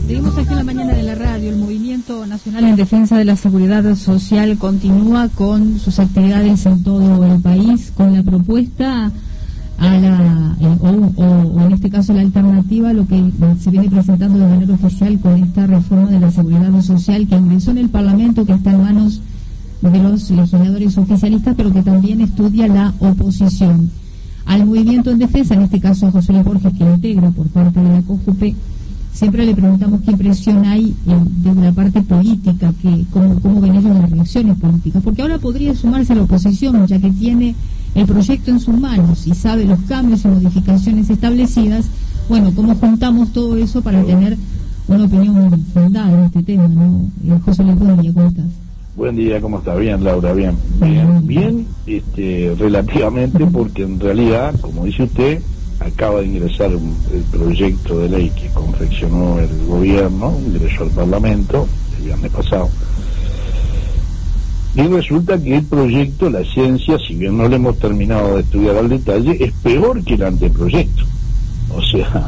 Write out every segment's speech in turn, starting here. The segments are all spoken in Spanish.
Seguimos aquí en la mañana de la radio. El Movimiento Nacional en Defensa de la Seguridad Social continúa con sus actividades en todo el país, con la propuesta a la o en este caso la alternativa a lo que se viene presentando de manera oficial con esta reforma de la seguridad social que ingresó en el Parlamento, que está en manos de los legisladores oficialistas, pero que también estudia la oposición. Al Movimiento en Defensa, en este caso a José Luis Borges, que integra por parte de la COJUPE, siempre le preguntamos qué impresión hay desde la parte política, cómo ven ellos las reacciones políticas, porque ahora podría sumarse a la oposición, ya que tiene el proyecto en sus manos y sabe los cambios y modificaciones establecidas. Bueno, ¿cómo juntamos todo eso para tener una opinión fundada en este tema, no? José Luis, buen día, ¿cómo estás? Buen día, ¿cómo está? Bien, Laura, bien, relativamente, porque en realidad, como dice usted, acaba de ingresar el proyecto de ley que confeccionó el gobierno, ingresó al Parlamento el viernes pasado, y resulta que el proyecto, la ciencia, si bien no lo hemos terminado de estudiar al detalle, es peor que el anteproyecto. O sea,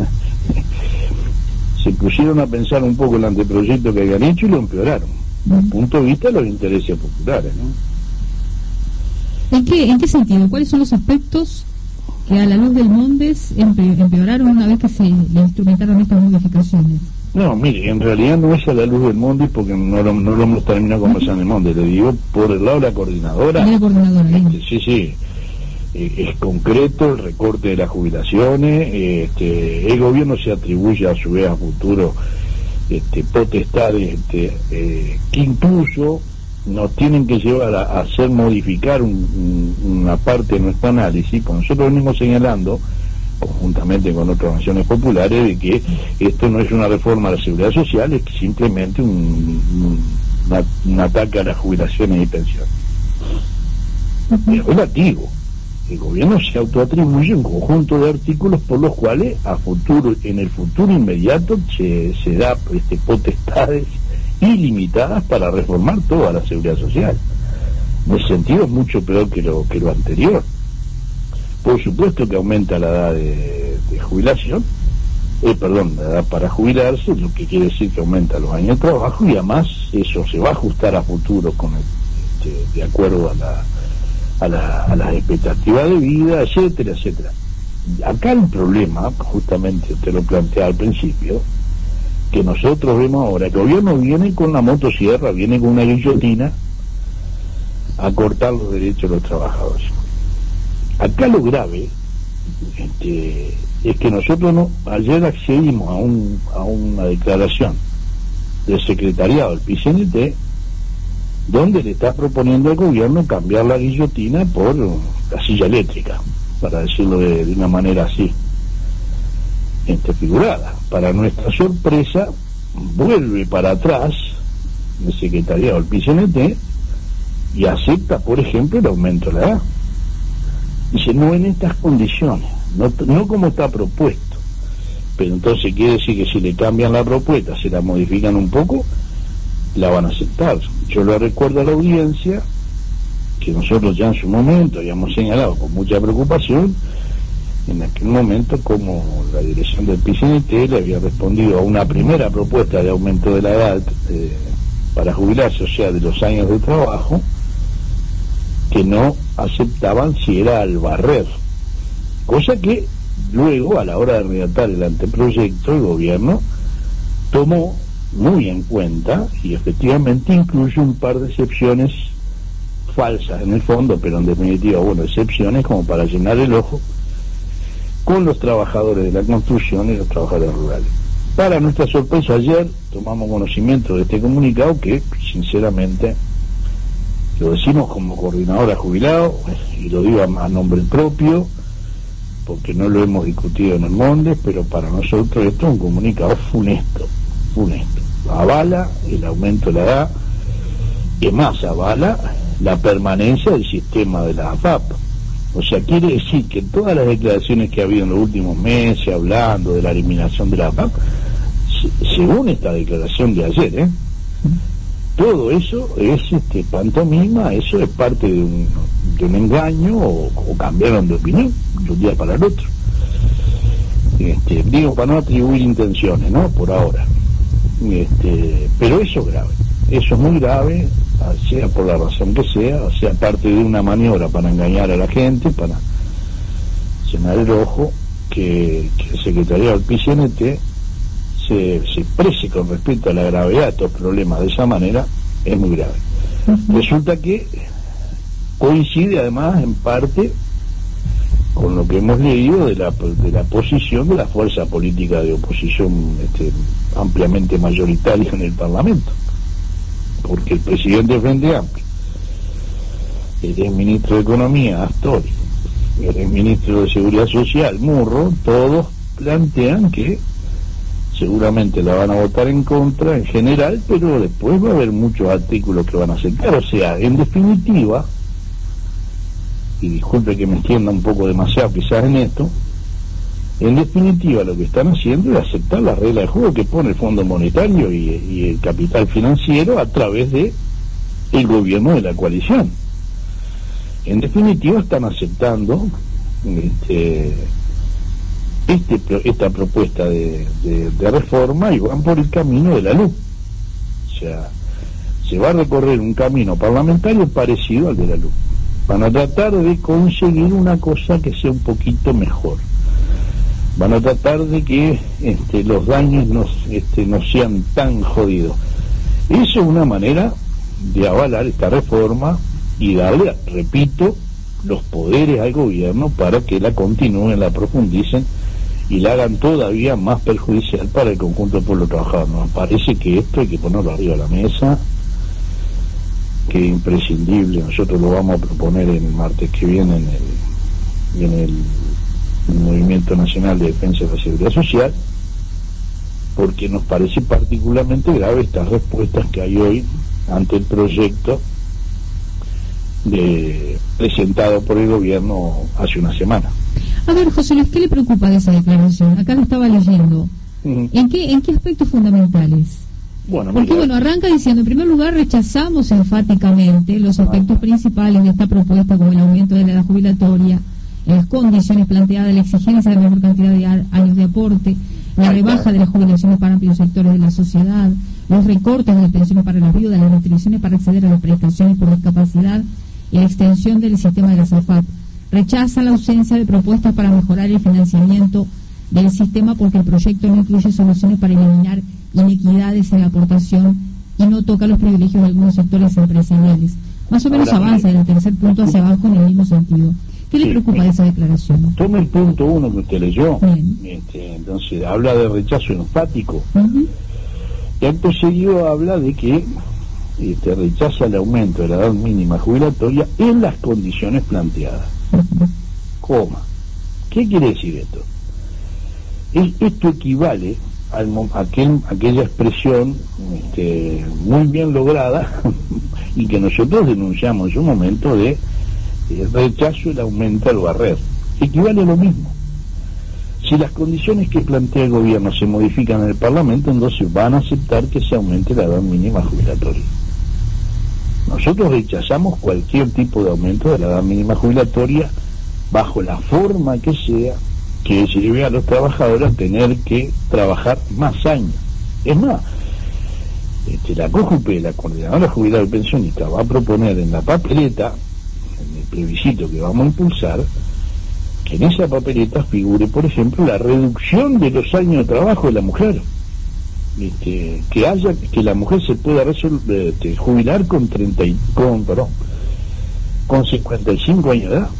se pusieron a pensar un poco el anteproyecto que habían hecho y lo empeoraron, desde el punto de vista de los intereses populares, ¿no? ¿En qué sentido? ¿Cuáles son los aspectos que a la luz del Mondes empeoraron una vez que se le instrumentaron estas modificaciones? No, mire, en realidad no es a la luz del Mondes, porque no lo hemos terminado conversando en el Mondes, le digo por el lado de la coordinadora. Sí, es concreto el recorte de las jubilaciones. El gobierno se atribuye a su vez a futuro potestades que incluso nos tienen que llevar a hacer modificar una parte de nuestro análisis, porque nosotros venimos señalando, conjuntamente con otras organizaciones populares, de que esto no es una reforma a la seguridad social, es simplemente un ataque a las jubilaciones y pensiones. Es relativo. El gobierno se autoatribuye un conjunto de artículos por los cuales en el futuro inmediato se da potestades ilimitadas para reformar toda la seguridad social. En ese sentido es mucho peor que lo anterior. Por supuesto que aumenta la edad de jubilación, la edad para jubilarse, lo que quiere decir que aumenta los años de trabajo, y además eso se va a ajustar a futuro de acuerdo a las expectativas de vida, etcétera, etcétera. Acá el problema, justamente usted lo plantea al principio, que nosotros vemos ahora, que el gobierno viene con la motosierra, viene con una guillotina a cortar los derechos de los trabajadores. Acá lo grave es que nosotros ayer accedimos a una declaración del secretariado del PICNT, donde le está proponiendo al gobierno cambiar la guillotina por la silla eléctrica, para decirlo de una manera así, figurada. Para nuestra sorpresa, vuelve para atrás el secretariado del PICNT y acepta, por ejemplo, el aumento de la edad. Dice, no en estas condiciones, no como está propuesto. Pero entonces quiere decir que si le cambian la propuesta, se la modifican un poco, la van a aceptar. Yo le recuerdo a la audiencia que nosotros ya en su momento habíamos señalado con mucha preocupación en aquel momento como la dirección del PICNT le había respondido a una primera propuesta de aumento de la edad para jubilarse, o sea, de los años de trabajo, que no aceptaban si era al barrer, cosa que luego, a la hora de redactar el anteproyecto, el gobierno tomó muy en cuenta y efectivamente incluye un par de excepciones falsas en el fondo, pero en definitiva, excepciones como para llenar el ojo con los trabajadores de la construcción y los trabajadores rurales. Para nuestra sorpresa, ayer tomamos conocimiento de este comunicado que, sinceramente, lo decimos como coordinadora jubilado, y lo digo a nombre propio, porque no lo hemos discutido en el Mondes, pero para nosotros esto es un comunicado funesto. Avala el aumento de la edad, que más avala la permanencia del sistema de la AFAP. O sea, quiere decir que todas las declaraciones que ha habido en los últimos meses hablando de la eliminación de la AFAP, según esta declaración de ayer, todo eso es pantomima, eso es parte de un engaño, o cambiaron de opinión de un día para el otro. digo, para no atribuir intenciones, ¿no? Por ahora. Pero eso es grave, eso es muy grave, sea por la razón que sea parte de una maniobra para engañar a la gente, para llenar el ojo, que el secretariado del PCNT se exprese con respecto a la gravedad de estos problemas de esa manera, es muy grave. Resulta que coincide además en parte con lo que hemos leído de la posición de la fuerza política de oposición ampliamente mayoritaria en el Parlamento, porque el presidente del Frente Amplio, el ministro de Economía, Astori, el ministro de Seguridad Social, Murro, todos plantean que seguramente la van a votar en contra en general, pero después va a haber muchos artículos que van a aceptar. O sea, en definitiva, y disculpe que me extienda un poco demasiado quizás en esto, en definitiva lo que están haciendo es aceptar las reglas de juego que pone el Fondo Monetario y el capital financiero a través de el gobierno de la coalición. En definitiva están aceptando esta propuesta de reforma y van por el camino de la luz. O sea, se va a recorrer un camino parlamentario parecido al de la luz. Van a tratar de conseguir una cosa que sea un poquito mejor. Van a tratar de que los daños no sean tan jodidos. Eso es una manera de avalar esta reforma y darle, repito, los poderes al gobierno para que la continúen, la profundicen y la hagan todavía más perjudicial para el conjunto del pueblo trabajador. Nos parece que esto hay que ponerlo arriba de la mesa, que es imprescindible. Nosotros lo vamos a proponer el martes que viene en el Movimiento Nacional de Defensa de la Seguridad Social, porque nos parece particularmente grave estas respuestas que hay hoy ante el proyecto presentado por el gobierno hace una semana. A ver, José Luis, ¿qué le preocupa de esa declaración? Acá lo estaba leyendo. ¿En qué aspectos fundamentales? Porque arranca diciendo, en primer lugar, rechazamos enfáticamente los aspectos principales de esta propuesta, como el aumento de la edad jubilatoria, las condiciones planteadas, la exigencia de mayor cantidad de años de aporte, la rebaja de las jubilaciones para amplios sectores de la sociedad, los recortes de las pensiones para las viudas, las restricciones para acceder a las prestaciones por discapacidad y la extensión del sistema de las AFAP. Rechaza la ausencia de propuestas para mejorar el financiamiento del sistema porque el proyecto no incluye soluciones para eliminar inequidades en la aportación y no toca los privilegios de algunos sectores empresariales. Más o menos avanza en el tercer punto hacia abajo en el mismo sentido. ¿Qué le preocupa de esa declaración? Tome el punto 1 que usted leyó. Entonces habla de rechazo enfático. Y acto seguido habla de que rechaza el aumento de la edad mínima jubilatoria en las condiciones planteadas. Coma. ¿Qué quiere decir esto? Esto equivale a aquella expresión muy bien lograda y que nosotros denunciamos en su momento de rechazo el aumento al barrer. Equivale a lo mismo. Si las condiciones que plantea el gobierno se modifican en el Parlamento, entonces van a aceptar que se aumente la edad mínima jubilatoria. Nosotros rechazamos cualquier tipo de aumento de la edad mínima jubilatoria bajo la forma que sea, que lleve a los trabajadores a tener que trabajar más años. Es más, la COJUPE, la Coordinadora Jubilada y Pensionista, va a proponer en la papeleta, en el plebiscito que vamos a impulsar, que en esa papeleta figure, por ejemplo, la reducción de los años de trabajo de la mujer. Que la mujer se pueda jubilar con 55 años de edad.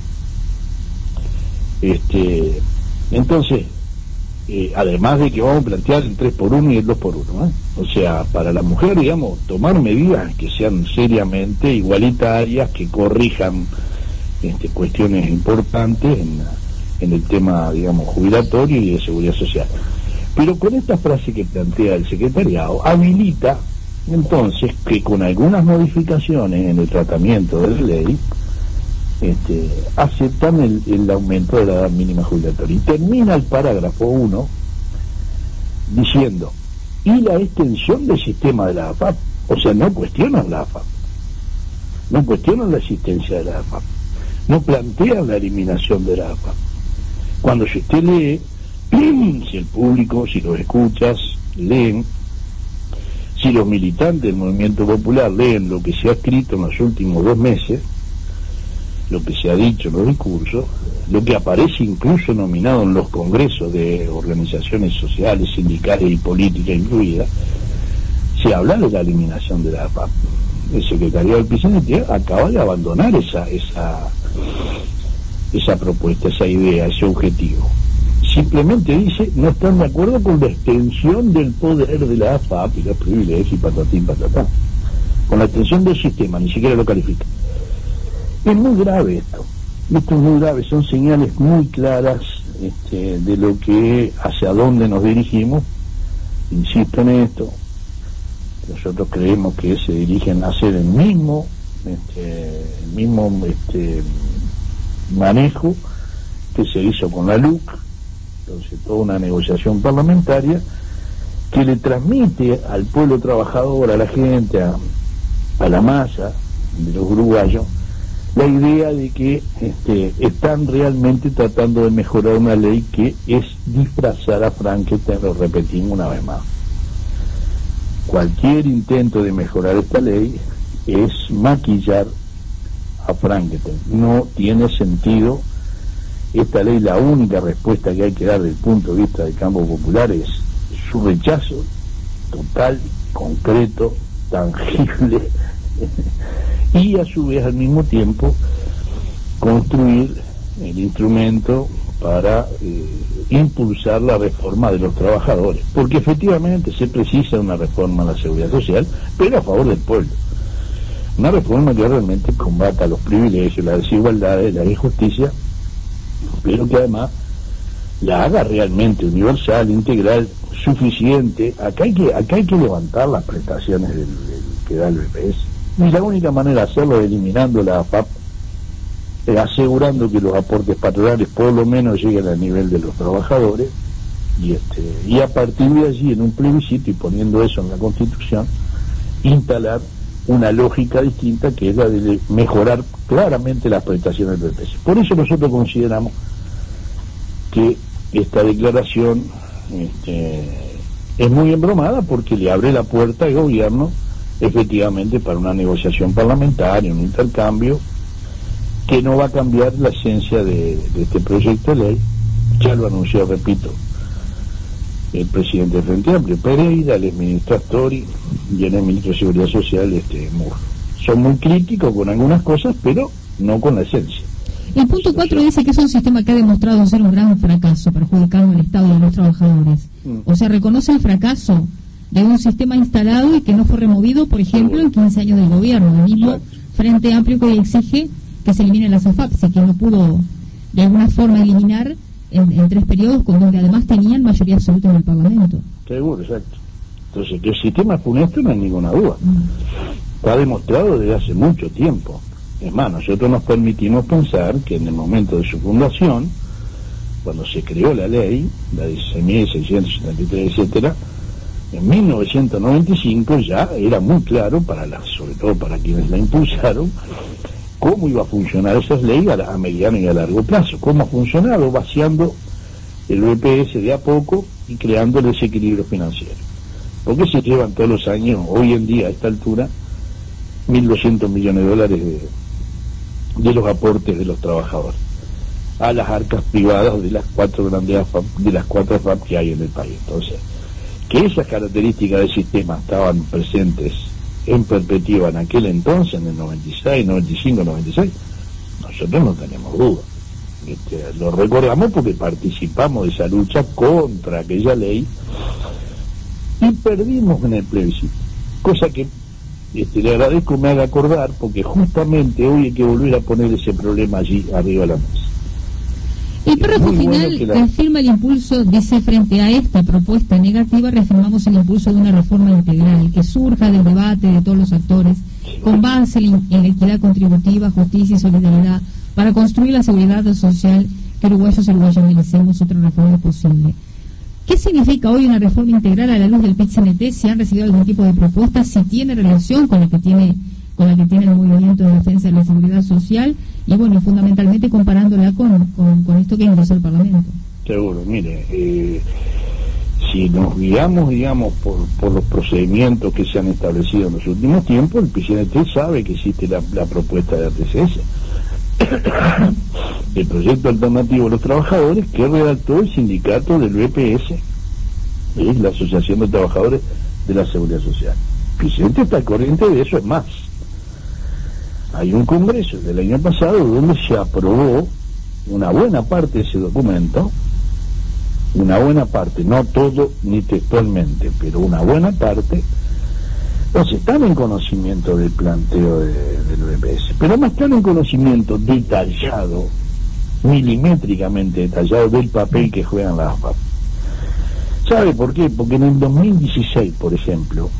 Entonces, además de que vamos a plantear el 3x1 y el 2x1, ¿eh? O sea, para la mujer, digamos, tomar medidas que sean seriamente igualitarias, que corrijan cuestiones importantes en el tema, digamos, jubilatorio y de seguridad social. Pero con esta frase que plantea el secretariado, habilita entonces que con algunas modificaciones en el tratamiento de la ley, aceptan el aumento de la edad mínima jubilatoria. Y termina el parágrafo 1 diciendo, y la extensión del sistema de la AFAP. O sea, no cuestionan la AFAP, no cuestionan la existencia de la AFAP, no plantean la eliminación de la AFAP. Cuando si usted lee si el público, si los escuchas, leen, si los militantes del movimiento popular leen lo que se ha escrito en los últimos 2 meses, lo que se ha dicho en los discursos, lo que aparece incluso nominado en los congresos de organizaciones sociales, sindicales y políticas incluidas, se habla de la eliminación de la AFAP. El secretario del PCNT acaba de abandonar esa propuesta, esa idea, ese objetivo. Simplemente dice, no están de acuerdo con la extensión del poder de la AFAP y los privilegios y patatín patatá. Con la extensión del sistema, ni siquiera lo califica. Es muy grave esto es muy grave, son señales muy claras de lo que, hacia dónde nos dirigimos. Insisto en esto, nosotros creemos que se dirigen a hacer el mismo manejo que se hizo con la LUC, entonces toda una negociación parlamentaria que le transmite al pueblo trabajador, a la gente, a la masa de los uruguayos, la idea de que están realmente tratando de mejorar una ley que es disfrazar a Frankenstein, lo repetimos una vez más. Cualquier intento de mejorar esta ley es maquillar a Frankenstein. No tiene sentido. Esta ley, la única respuesta que hay que dar desde el punto de vista del campo popular es su rechazo total, concreto, tangible, y a su vez al mismo tiempo construir el instrumento para impulsar la reforma de los trabajadores, porque efectivamente se precisa una reforma a la seguridad social, pero a favor del pueblo, una reforma que realmente combata los privilegios, la desigualdad, la injusticia, pero que además la haga realmente universal, integral, suficiente. Acá hay que levantar las prestaciones que da el BPS, y la única manera de hacerlo es eliminando la AFAP, asegurando que los aportes patronales por lo menos lleguen al nivel de los trabajadores, y a partir de allí, en un plebiscito y poniendo eso en la Constitución, instalar una lógica distinta, que es la de mejorar claramente las prestaciones del BPS. Por eso nosotros consideramos que esta declaración es muy embromada, porque le abre la puerta al gobierno efectivamente para una negociación parlamentaria, un intercambio que no va a cambiar la esencia de este proyecto de ley. Ya lo anunció, repito, el presidente del Frente Amplio, Pereira, el exministro Astori y el ministro de Seguridad Social, Murro. Son muy críticos con algunas cosas, pero no con la esencia. El punto 4 dice que es un sistema que ha demostrado ser un gran fracaso, perjudicando el Estado y a los trabajadores. O sea, reconoce el fracaso de un sistema instalado y que no fue removido, por ejemplo, en 15 años del gobierno. El mismo Frente Amplio que exige que se eliminen las AFAP, que no pudo de alguna forma eliminar en 3 periodos, con donde además tenían mayoría absoluta en el Parlamento. Seguro, exacto. Entonces, que el sistema es funesto no hay ninguna duda. Está demostrado desde hace mucho tiempo. Es más, nosotros nos permitimos pensar que en el momento de su fundación, cuando se creó la ley, la 16.673, etcétera, en 1995 ya era muy claro, sobre todo para quienes la impulsaron, cómo iba a funcionar esas leyes a mediano y a largo plazo. Cómo ha funcionado, vaciando el BPS de a poco y creando el desequilibrio financiero. Porque se llevan todos los años, hoy en día a esta altura, 1.200 millones de dólares de los aportes de los trabajadores a las arcas privadas de las 4 grandes AFAP, de las 4 AFAP que hay en el país. Entonces, que esas características del sistema estaban presentes en perspectiva en aquel entonces, en el 96, 95, 96, nosotros no tenemos duda. Lo recordamos porque participamos de esa lucha contra aquella ley y perdimos en el plebiscito, cosa que le agradezco me haga acordar, porque justamente hoy hay que volver a poner ese problema allí arriba de la mesa. El párrafo final reafirma el impulso, dice: frente a esta propuesta negativa, reafirmamos el impulso de una reforma integral que surja del debate de todos los actores, con base en la equidad contributiva, justicia y solidaridad, para construir la seguridad social que uruguayos y uruguayas merecemos. Otra reforma posible. ¿Qué significa hoy una reforma integral a la luz del PIT-CNT? ¿Si han recibido algún tipo de propuesta? ¿Si tiene relación con la que tiene el movimiento de defensa de la seguridad social? Y bueno, fundamentalmente comparándola con esto que ingresó al Parlamento. seguro. Mire, si nos guiamos, digamos, por los procedimientos que se han establecido en los últimos tiempos, el PCNT sabe que existe la propuesta de RTCS. El proyecto alternativo de los trabajadores que redactó el sindicato del BPS, la Asociación de Trabajadores de la Seguridad Social. El presidente está al corriente de eso. Es más, hay un congreso del año pasado donde se aprobó una buena parte de ese documento, una buena parte, no todo ni textualmente, pero una buena parte. Entonces están en conocimiento del planteo del BPS, pero no están en conocimiento detallado, milimétricamente detallado, del papel que juegan las AFAP. ¿Sabe por qué? Porque en el 2016, por ejemplo,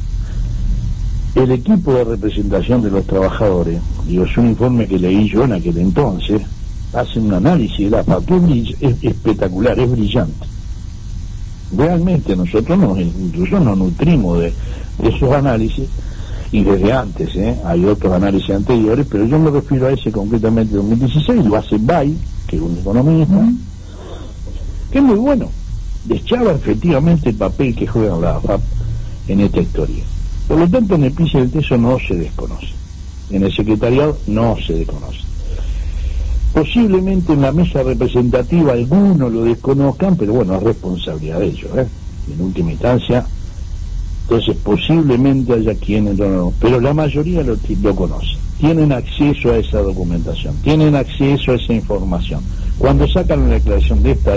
el equipo de representación de los trabajadores, digo, es un informe que leí yo en aquel entonces, hace un análisis de la AFAP que es espectacular, es brillante. Realmente nosotros incluso nos nutrimos de esos análisis, y desde antes, hay otros análisis anteriores, pero yo me refiero a ese concretamente de 2016, lo hace Bay, que es un economista, que es muy bueno, deschaba efectivamente el papel que juega la AFAP en esta historia. Por lo tanto, en el PCNT eso no se desconoce, en el secretariado no se desconoce. Posiblemente en la mesa representativa algunos lo desconozcan, pero bueno, es responsabilidad de ellos, en última instancia. Entonces posiblemente haya quienes no, pero la mayoría lo conoce, tienen acceso a esa documentación, tienen acceso a esa información. Cuando sacan una declaración de esta,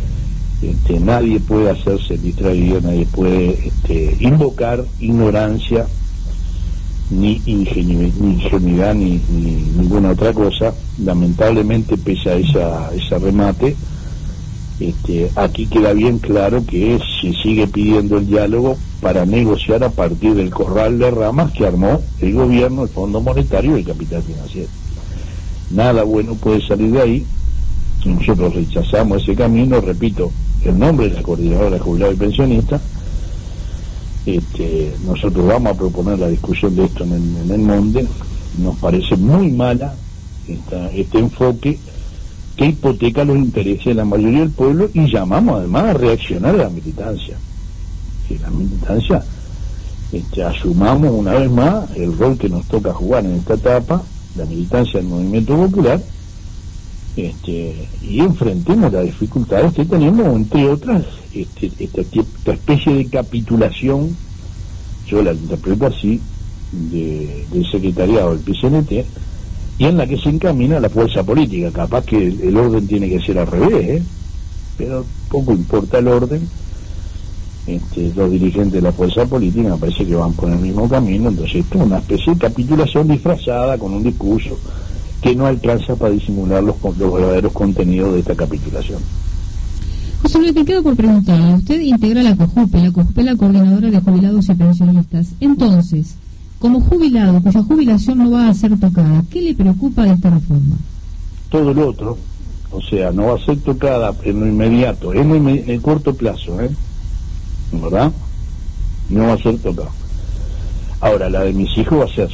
nadie puede hacerse distraído, nadie puede invocar ignorancia, ni ingenuidad, ni ninguna otra cosa. Lamentablemente, pese a ese remate, aquí queda bien claro que se sigue pidiendo el diálogo para negociar a partir del corral de ramas que armó el gobierno, el Fondo Monetario y el capital financiero. Nada bueno puede salir de ahí. Nosotros rechazamos ese camino, repito, el nombre de la coordinadora de jubilados y pensionistas. Nosotros vamos a proponer la discusión de esto en el Monde. Nos parece muy mala este enfoque que hipoteca los intereses de la mayoría del pueblo, y llamamos además a reaccionar a la militancia. Que la militancia asumamos una vez más el rol que nos toca jugar en esta etapa, la militancia del movimiento popular, y enfrentemos las dificultades que tenemos, entre otras, esta especie de capitulación, yo la interpreto así, del secretariado del PCNT, y en la que se encamina la fuerza política. Capaz que el orden tiene que ser al revés, pero poco importa el orden. Los dirigentes de la fuerza política me parece que van por el mismo camino. Entonces esto es una especie de capitulación disfrazada con un discurso que no alcanza para disimular los verdaderos contenidos de esta capitulación. José Luis, me quedo por preguntarle. Usted integra la COJUPE es la Coordinadora de Jubilados y Pensionistas. Entonces, como jubilado cuya jubilación no va a ser tocada, ¿qué le preocupa de esta reforma? Todo lo otro, o sea, no va a ser tocada en lo inmediato, en el corto plazo, ¿verdad? No va a ser tocado. Ahora, la de mis hijos va a ser.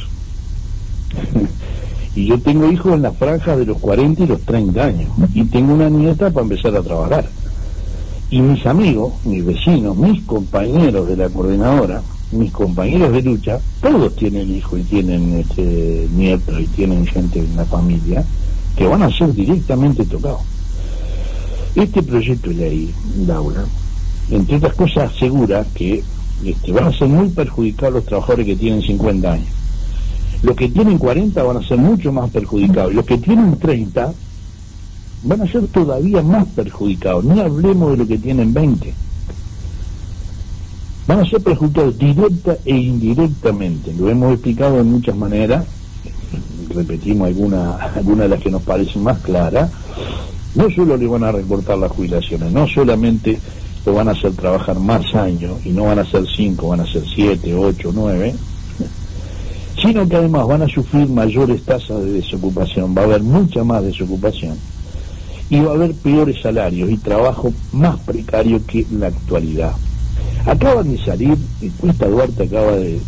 Y yo tengo hijos en la franja de los 40 y los 30 años, y tengo una nieta para empezar a trabajar. Y mis amigos, mis vecinos, mis compañeros de la coordinadora, mis compañeros de lucha, todos tienen hijos y tienen nietos y tienen gente en la familia que van a ser directamente tocados. Este proyecto de ley, Laura, entre otras cosas, asegura que van a ser muy perjudicados los trabajadores que tienen 50 años. Los que tienen 40 van a ser mucho más perjudicados, y los que tienen 30 van a ser todavía más perjudicados. Ni hablemos de los que tienen 20. Van a ser perjudicados directa e indirectamente. Lo hemos explicado de muchas maneras, repetimos algunas de las que nos parecen más claras. No solo le van a recortar las jubilaciones, no solamente lo van a hacer trabajar más años, y no van a ser 5, van a ser 7, 8, 9, sino que además van a sufrir mayores tasas de desocupación, va a haber mucha más desocupación, y va a haber peores salarios y trabajo más precario que en la actualidad. Acaban de salir, Cuesta Duarte acaba de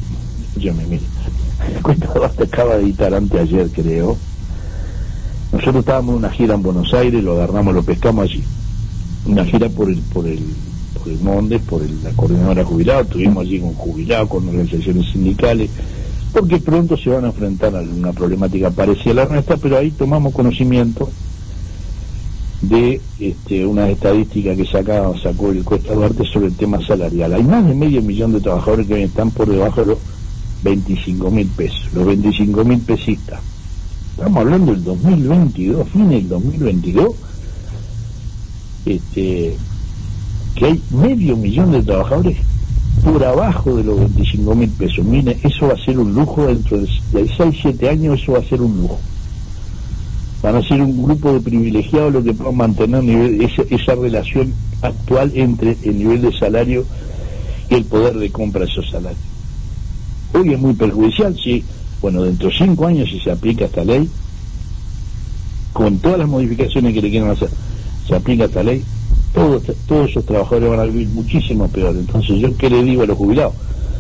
editar anteayer, creo. Nosotros estábamos en una gira en Buenos Aires, lo agarramos, lo pescamos allí. una gira por el Mondes, la coordinadora jubilada. Estuvimos allí con jubilados, con organizaciones sindicales, porque pronto se van a enfrentar a una problemática parecida a la nuestra, pero ahí tomamos conocimiento de unas estadísticas que sacó el Cuesta Duarte sobre el tema salarial. Hay más de 500.000 de trabajadores que están por debajo de los 25.000 pesos, los 25.000 pesistas. Estamos hablando del 2022, fin del 2022, que hay 500.000 de trabajadores por abajo de los 25.000 pesos. Mire, eso va a ser un lujo dentro de 6-7 años, eso va a ser un lujo. Van a ser un grupo de privilegiados los que puedan mantener esa relación actual entre el nivel de salario y el poder de compra de esos salarios. Hoy es muy perjudicial, sí. Bueno, dentro de 5 años, si se aplica esta ley, con todas las modificaciones que le quieran hacer, se aplica esta ley, todos esos trabajadores van a vivir muchísimo peor. Entonces, ¿yo qué le digo a los jubilados?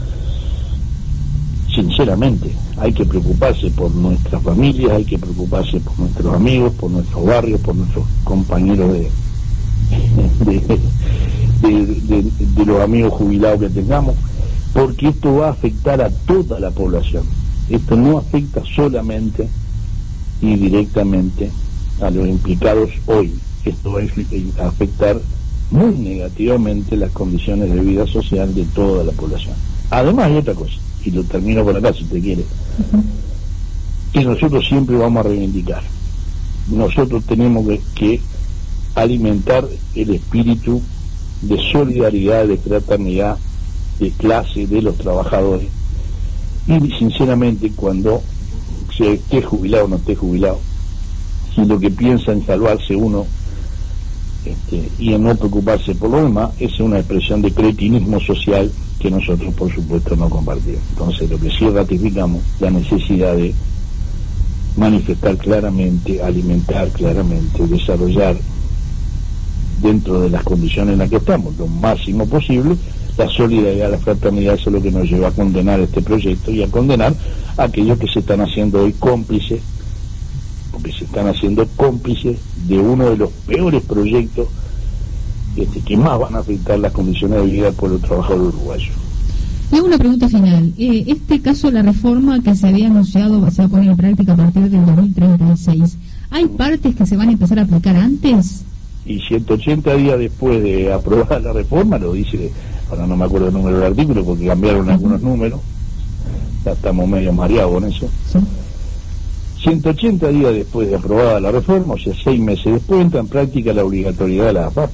Sinceramente, hay que preocuparse por nuestras familias, hay que preocuparse por nuestros amigos, por nuestros barrios, por nuestros compañeros de los amigos jubilados que tengamos, porque esto va a afectar a toda la población. Esto no afecta solamente y directamente a los implicados hoy. Esto va a afectar muy negativamente las condiciones de vida social de toda la población. Además hay otra cosa, y lo termino por acá si usted quiere, que nosotros siempre vamos a reivindicar. Nosotros tenemos que alimentar el espíritu de solidaridad, de fraternidad, de clase de los trabajadores, y sinceramente, cuando se esté jubilado o no esté jubilado, si lo que piensa en salvarse uno y en no preocuparse por lo demás, es una expresión de cretinismo social que nosotros por supuesto no compartimos. Entonces, lo que sí ratificamos, la necesidad de manifestar claramente, alimentar claramente, desarrollar dentro de las condiciones en las que estamos, lo máximo posible, la solidaridad, la fraternidad. Eso es lo que nos lleva a condenar este proyecto y a condenar a aquellos que se están haciendo hoy cómplices, porque se están haciendo cómplices de uno de los peores proyectos que más van a afectar las condiciones de vida del pueblo trabajador uruguayo. Y una pregunta final. Este caso, la reforma que se había anunciado se va a poner en práctica a partir del 2036. ¿Hay partes que se van a empezar a aplicar antes? Y 180 días después de aprobar la reforma, lo dice, ahora no me acuerdo el número del artículo porque cambiaron algunos números, ya estamos medio mareados con eso. Sí. 180 días después de aprobada la reforma, o sea, 6 meses después, entra en práctica la obligatoriedad de la AFAP.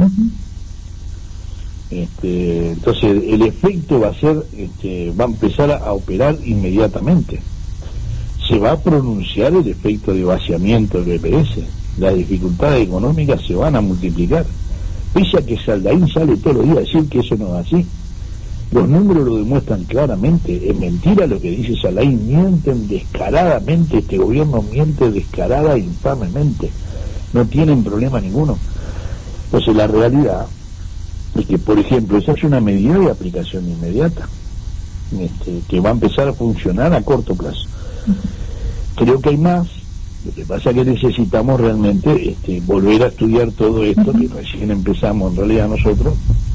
Entonces el efecto va a ser, va a empezar a operar inmediatamente. Se va a pronunciar el efecto de vaciamiento del BPS. Las dificultades económicas se van a multiplicar. Pese a que Saldaín sale todos los días a decir que eso no es así. Los números lo demuestran claramente. Es mentira lo que dice Saldaín. Mienten descaradamente. Este gobierno miente descarada e infamemente. No tienen problema ninguno. Entonces la realidad es que, por ejemplo, esa es una medida de aplicación inmediata, que va a empezar a funcionar a corto plazo. Creo que hay más. Lo que pasa es que necesitamos realmente volver a estudiar todo esto, que recién empezamos en realidad nosotros.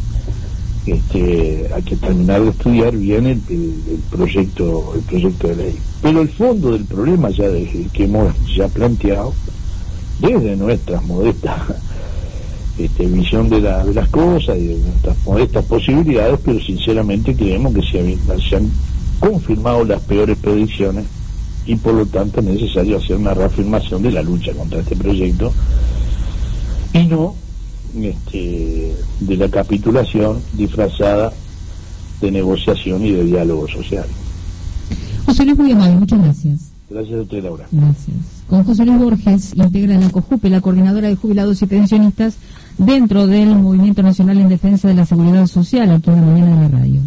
Hay que terminar de estudiar bien el proyecto de ley. Pero el fondo del problema que hemos ya planteado, desde nuestras modestas visión de las cosas y de nuestras modestas posibilidades, pero sinceramente creemos que se han confirmado las peores predicciones y por lo tanto es necesario hacer una reafirmación de la lucha contra este proyecto y no de la capitulación disfrazada de negociación y de diálogo social. José Luis, muy amable, muchas gracias. Gracias a usted, Laura. Gracias. Con José Luis Borges, integra la COJUPE, la Coordinadora de Jubilados y Pensionistas, dentro del Movimiento Nacional en Defensa de la Seguridad Social, aquí en la mañana de la radio.